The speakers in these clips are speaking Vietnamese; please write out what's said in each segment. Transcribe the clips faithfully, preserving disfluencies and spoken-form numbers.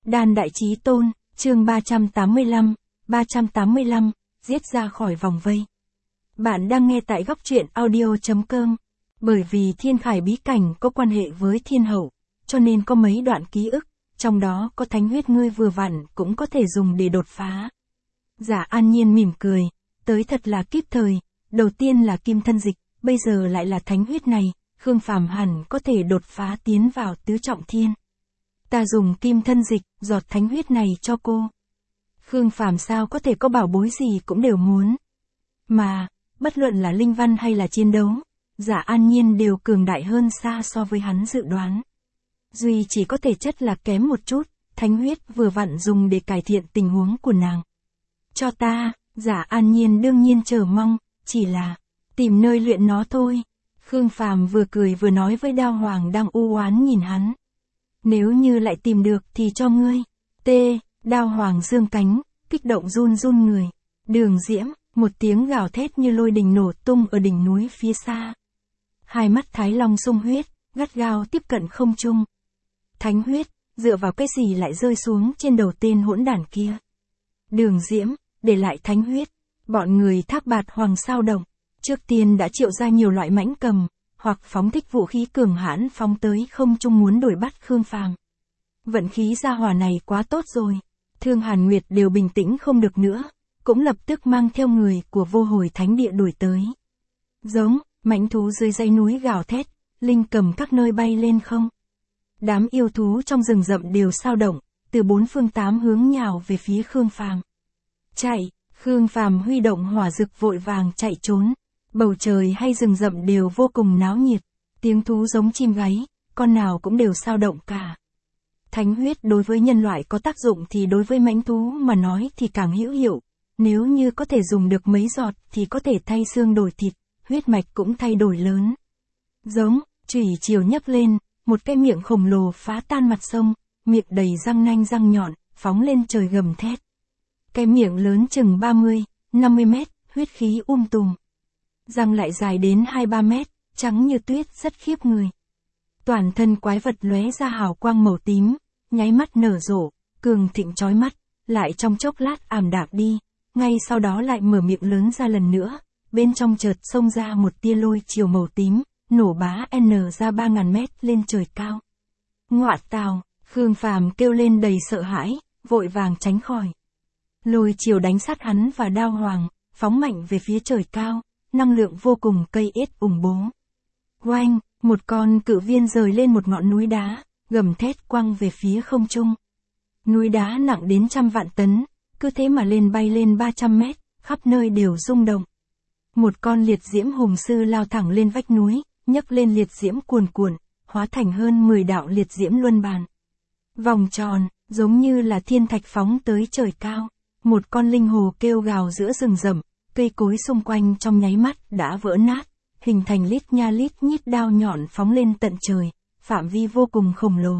Đan Đại Chí Tôn, chương ba trăm tám mươi lăm, ba trăm tám mươi lăm, giết ra khỏi vòng vây. Bạn đang nghe tại góc truyện audio.com. Bởi vì thiên khải bí cảnh có quan hệ với thiên hậu, cho nên có mấy đoạn ký ức, trong đó có thánh huyết ngươi vừa vặn cũng có thể dùng để đột phá. Giả An Nhiên mỉm cười, tới thật là kíp thời, đầu tiên là kim thân dịch, bây giờ lại là thánh huyết này, Khương Phàm hẳn có thể đột phá tiến vào tứ trọng thiên. Ta dùng kim thân dịch, giọt thánh huyết này cho cô. Khương Phàm sao có thể có bảo bối gì cũng đều muốn. Mà, bất luận là linh văn hay là chiến đấu, Giả An Nhiên đều cường đại hơn xa so với hắn dự đoán. Duy chỉ có thể chất là kém một chút, thánh huyết vừa vặn dùng để cải thiện tình huống của nàng. Cho ta, Giả An Nhiên đương nhiên chờ mong, chỉ là tìm nơi luyện nó thôi. Khương Phàm vừa cười vừa nói với Đao Hoàng đang u oán nhìn hắn. Nếu như lại tìm được thì cho ngươi. T. Đao Hoàng dương cánh, kích động run run người. Đường Diễm, một tiếng gào thét như lôi đình nổ tung ở đỉnh núi phía xa. Hai mắt Thái Long sung huyết, gắt gao tiếp cận không trung. Thánh huyết, dựa vào cái gì lại rơi xuống trên đầu tên hỗn đản kia. Đường Diễm, để lại thánh huyết. Bọn người Thác Bạt Hoàng sao động. Trước tiên đã triệu ra nhiều loại mãnh cầm, hoặc phóng thích vũ khí cường hãn phóng tới không trung muốn đuổi bắt Khương Phàm. Vận khí gia hỏa này quá tốt rồi. Thương Hàn Nguyệt đều bình tĩnh không được nữa, cũng lập tức mang theo người của vô hồi thánh địa đuổi tới. Giống, mãnh thú dưới dãy núi gào thét, linh cầm các nơi bay lên không. Đám yêu thú trong rừng rậm đều sao động, từ bốn phương tám hướng nhào về phía Khương Phàm. Chạy, Khương Phàm huy động hỏa dực vội vàng chạy trốn. Bầu trời hay rừng rậm đều vô cùng náo nhiệt, tiếng thú giống chim gáy, con nào cũng đều sao động cả. Thánh huyết đối với nhân loại có tác dụng thì đối với mãnh thú mà nói thì càng hữu hiệu, nếu như có thể dùng được mấy giọt thì có thể thay xương đổi thịt, huyết mạch cũng thay đổi lớn. Giống, chủy chiều nhấc lên, một cái miệng khổng lồ phá tan mặt sông, miệng đầy răng nanh răng nhọn, phóng lên trời gầm thét. Cái miệng lớn chừng ba mươi, năm mươi mét, huyết khí um tùm. Răng lại dài đến hai ba mét, trắng như tuyết rất khiếp người. Toàn thân quái vật lóe ra hào quang màu tím, nháy mắt nở rộ, cường thịnh chói mắt, lại trong chốc lát ảm đạm đi, ngay sau đó lại mở miệng lớn ra lần nữa, bên trong chợt xông ra một tia lôi chiều màu tím, nổ bá n ra ba ngàn mét lên trời cao. Ngoạ tào, Khương Phàm kêu lên đầy sợ hãi, vội vàng tránh khỏi. Lôi chiều đánh sát hắn và Đao Hoàng, phóng mạnh về phía trời cao. Năng lượng vô cùng cây ết ủng bố. Oanh, một con cự viên rời lên một ngọn núi đá, gầm thét quăng về phía không trung. Núi đá nặng đến trăm vạn tấn, cứ thế mà lên bay lên ba trăm mét, khắp nơi đều rung động. Một con liệt diễm hùng sư lao thẳng lên vách núi, nhấc lên liệt diễm cuồn cuộn, hóa thành hơn mười đạo liệt diễm luân bàn. Vòng tròn, giống như là thiên thạch phóng tới trời cao. Một con linh hồ kêu gào giữa rừng rậm. Cây cối xung quanh trong nháy mắt đã vỡ nát, hình thành lít nha lít nhít đao nhọn phóng lên tận trời, phạm vi vô cùng khổng lồ.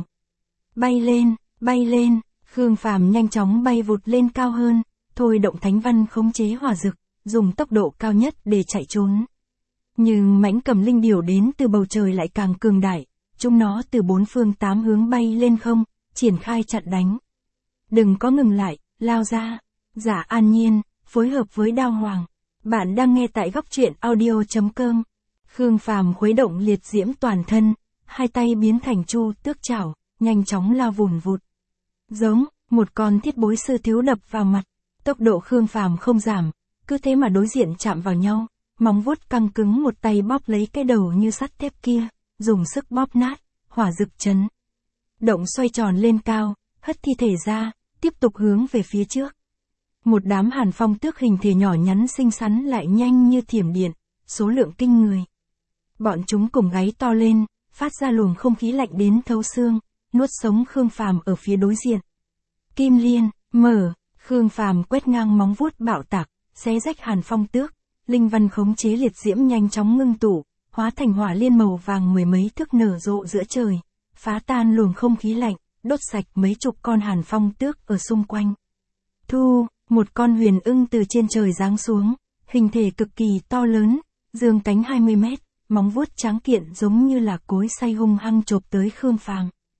Bay lên, bay lên, Khương Phàm nhanh chóng bay vụt lên cao hơn, thôi động thánh văn khống chế hỏa dực, dùng tốc độ cao nhất để chạy trốn. Nhưng mãnh cầm linh điểu đến từ bầu trời lại càng cường đại, chúng nó từ bốn phương tám hướng bay lên không, triển khai chặn đánh. Đừng có ngừng lại, lao ra. Giả An Nhiên phối hợp với Đao Hoàng. Bạn đang nghe tại góc truyện audio.com. Khương Phàm khuấy động liệt diễm toàn thân, hai tay biến thành chu tước chảo, nhanh chóng lao vùn vụt. Giống, một con thiết bối sư thiếu đập vào mặt. Tốc độ Khương Phàm không giảm, cứ thế mà đối diện chạm vào nhau, móng vuốt căng cứng một tay bóp lấy cái đầu như sắt thép kia, dùng sức bóp nát, hỏa dực chấn. Động xoay tròn lên cao, hất thi thể ra, tiếp tục hướng về phía trước. Một đám hàn phong tước hình thể nhỏ nhắn xinh xắn lại nhanh như thiểm điện, số lượng kinh người. Bọn chúng cùng gáy to lên, phát ra luồng không khí lạnh đến thấu xương, nuốt sống Khương Phàm ở phía đối diện. Kim Liên, mở, Khương Phàm quét ngang móng vuốt bạo tạc, xé rách hàn phong tước, linh văn khống chế liệt diễm nhanh chóng ngưng tụ, hóa thành hỏa liên màu vàng mười mấy thước nở rộ giữa trời, phá tan luồng không khí lạnh, đốt sạch mấy chục con hàn phong tước ở xung quanh. Thu, một con huyền ưng từ trên trời giáng xuống, hình thể cực kỳ to lớn, dương cánh hai mươi mét, móng vuốt trắng kiện giống như là cối xay hung hăng chộp tới Khương Phàm.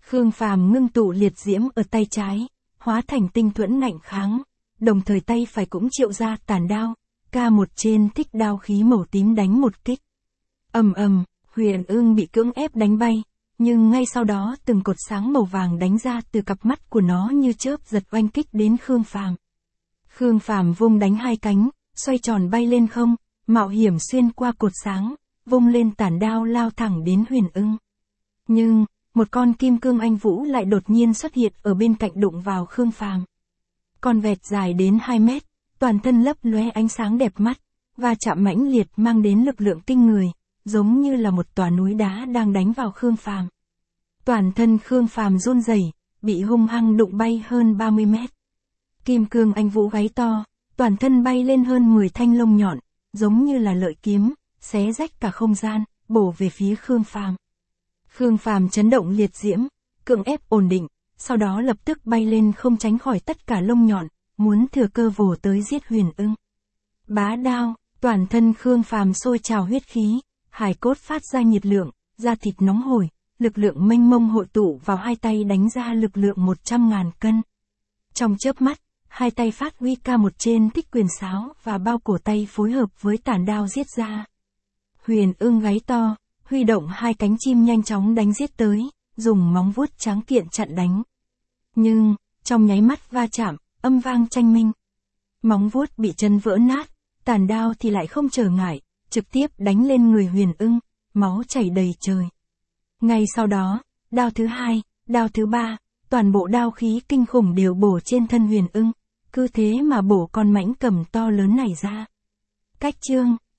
Khương Phàm ngưng tụ liệt diễm ở tay trái, hóa thành tinh thuẫn ngạnh kháng, đồng thời tay phải cũng triệu ra tàn đao, ca một trên thích đao khí màu tím đánh một kích. Ầm ầm, Huyền Ưng bị cưỡng ép đánh bay, nhưng ngay sau đó từng cột sáng màu vàng đánh ra từ cặp mắt của nó như chớp giật oanh kích đến Khương Phàm. Khương Phàm vung đánh hai cánh, xoay tròn bay lên không, mạo hiểm xuyên qua cột sáng, vung lên tản đao lao thẳng đến Huyền Ưng. Nhưng, một con kim cương anh vũ lại đột nhiên xuất hiện ở bên cạnh đụng vào Khương Phàm. Con vẹt dài đến hai mét, toàn thân lấp lóe ánh sáng đẹp mắt, và chạm mãnh liệt mang đến lực lượng kinh người, giống như là một tòa núi đá đang đánh vào Khương Phàm. Toàn thân Khương Phàm run rẩy, bị hung hăng đụng bay hơn ba mươi mét. Kim cương anh vũ gáy to, toàn thân bay lên hơn mười thanh lông nhọn, giống như là lợi kiếm, xé rách cả không gian, bổ về phía Khương Phàm. Khương Phàm chấn động liệt diễm, cưỡng ép ổn định, sau đó lập tức bay lên không tránh khỏi tất cả lông nhọn, muốn thừa cơ vồ tới giết Huyền Ưng. Bá đao, toàn thân Khương Phàm sôi trào huyết khí, hài cốt phát ra nhiệt lượng, da thịt nóng hổi, lực lượng mênh mông hội tụ vào hai tay đánh ra lực lượng một trăm ngàn cân. Trong chớp mắt, hai tay phát huy ca một trên thích quyền sáo và bao cổ tay phối hợp với tản đao giết ra. Huyền Ưng gáy to, huy động hai cánh chim nhanh chóng đánh giết tới, dùng móng vuốt tráng kiện chặn đánh. Nhưng, trong nháy mắt va chạm, âm vang tranh minh. Móng vuốt bị chân vỡ nát, tản đao thì lại không trở ngại, trực tiếp đánh lên người Huyền Ưng, máu chảy đầy trời. Ngay sau đó, đao thứ hai, đao thứ ba, toàn bộ đao khí kinh khủng đều bổ trên thân Huyền Ưng, cứ thế mà bổ con mãnh cầm to lớn này ra. Cách chương